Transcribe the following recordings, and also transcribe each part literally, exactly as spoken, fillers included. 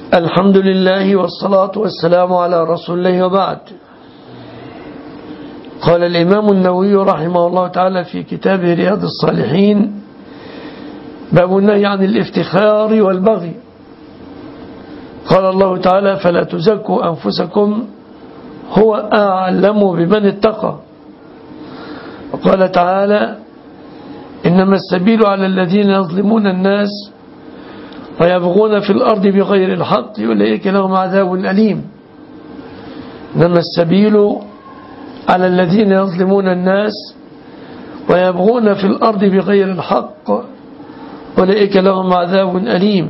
الحمد لله والصلاة والسلام على رسول الله وبعد. قال الإمام النووي رحمه الله تعالى في كتابه رياض الصالحين: باب النهي عن الافتخار والبغي. قال الله تعالى: فلا تزكوا أنفسكم هو أعلم بمن اتقى. وقال تعالى: إنما السبيل على الذين يظلمون الناس ويبغون في الأرض بغير الحق أولئك لهم عذاب أليم. إنما السبيل على الذين يظلمون الناس ويبغون في الأرض بغير الحق أولئك لهم عذاب أليم.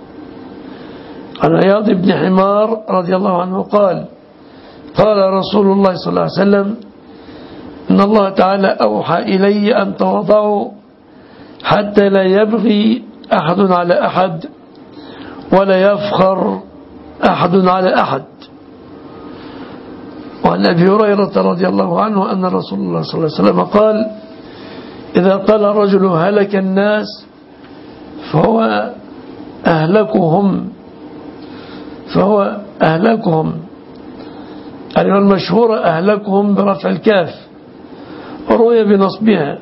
عن عياض بن حمار رضي الله عنه قال: قال رسول الله صلى الله عليه وسلم: إن الله تعالى أوحى إلي أن تواضعوا حتى لا يبغي أحد على أحد ولا يفخر أحد على أحد. وعن أبي هريرة رضي الله عنه أن رسول الله صلى الله عليه وسلم قال: إذا قال الرجل هلك الناس فهو أهلكهم فهو أهلكهم الرواية المشهورة أهلكهم برفع الكاف، وروي بنصبها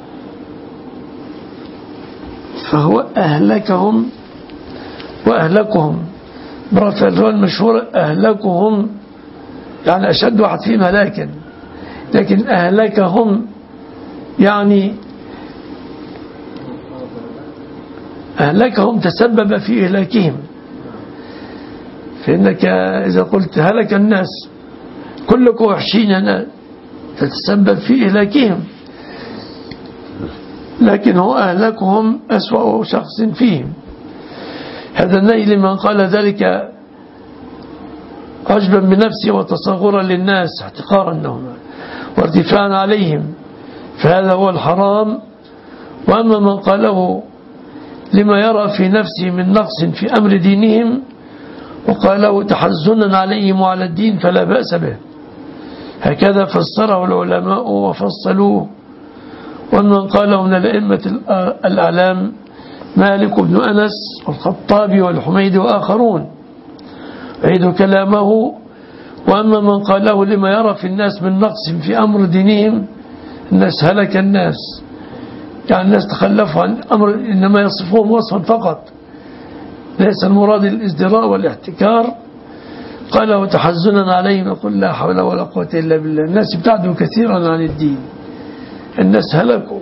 فهو أهلكهم وأهلكهم برفع الرواية المشهورة أهلكهم، يعني أشد واحد فيهم هلاكا، لكن أهلكهم يعني أهلكهم تسبب في إهلاكهم. فإنك إذا قلت هلك الناس كلكم وحشين أنا تتسبب في إهلاكهم، لكن هو أهلكهم أسوأ شخص فيهم. هذا النهي لمن قال ذلك عجبا بنفسه وتصغرا للناس احتقارا لهم وارتفاعا عليهم، فهذا هو الحرام. وأما من قاله لما يرى في نفسه من نقص في أمر دينهم وقاله تحزنا عليهم وعلى الدين فلا بأس به. هكذا فسره العلماء وفصلوه. ومن قاله من الأئمة الأعلام مالك بن أنس والخطابي والحميدي وآخرون، عيد كلامه. وأما من قاله لما يرى في الناس من نقص في أمر دينهم، الناس هلك الناس، يعني الناس تخلفوا عن أمر، إنما يصفهم وصفا فقط، ليس المراد الازدراء والاحتكار. قاله تحزنا عليهم، يقول لا حول ولا قوة إلا بالله. الناس ابتعدوا كثيرا عن الدين، الناس هلكوا،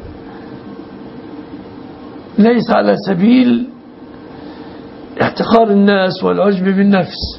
ليس على سبيل احتقار الناس والعجب بالنفس.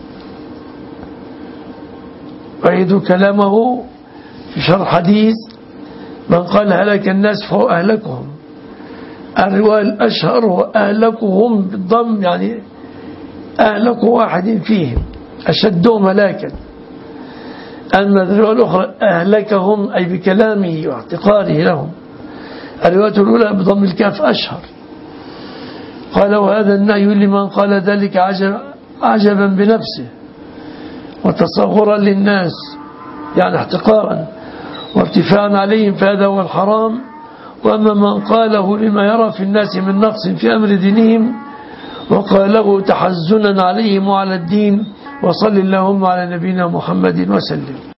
وعيد كلامه في شرح حديث من قال هلك الناس فهو أهلكهم. الرواية الأشهر هو أهلكهم بالضم، يعني أهلك واحد فيهم أشدهم هلاكا. أما الرواية الأخرى أهلكهم أي بكلامه واحتقاره لهم. الرواية الأولى بضم الكاف أشهر. قال: وهذا النهي لمن قال ذلك عجب عجبا بنفسه وتصغرا للناس، يعني احتقارا وارتفاعا عليهم، فهذا هو الحرام. وأما من قاله لما يرى في الناس من نقص في أمر دينهم وقاله تحزنا عليهم وعلى الدين. وصل اللهم على نبينا محمد وسلم.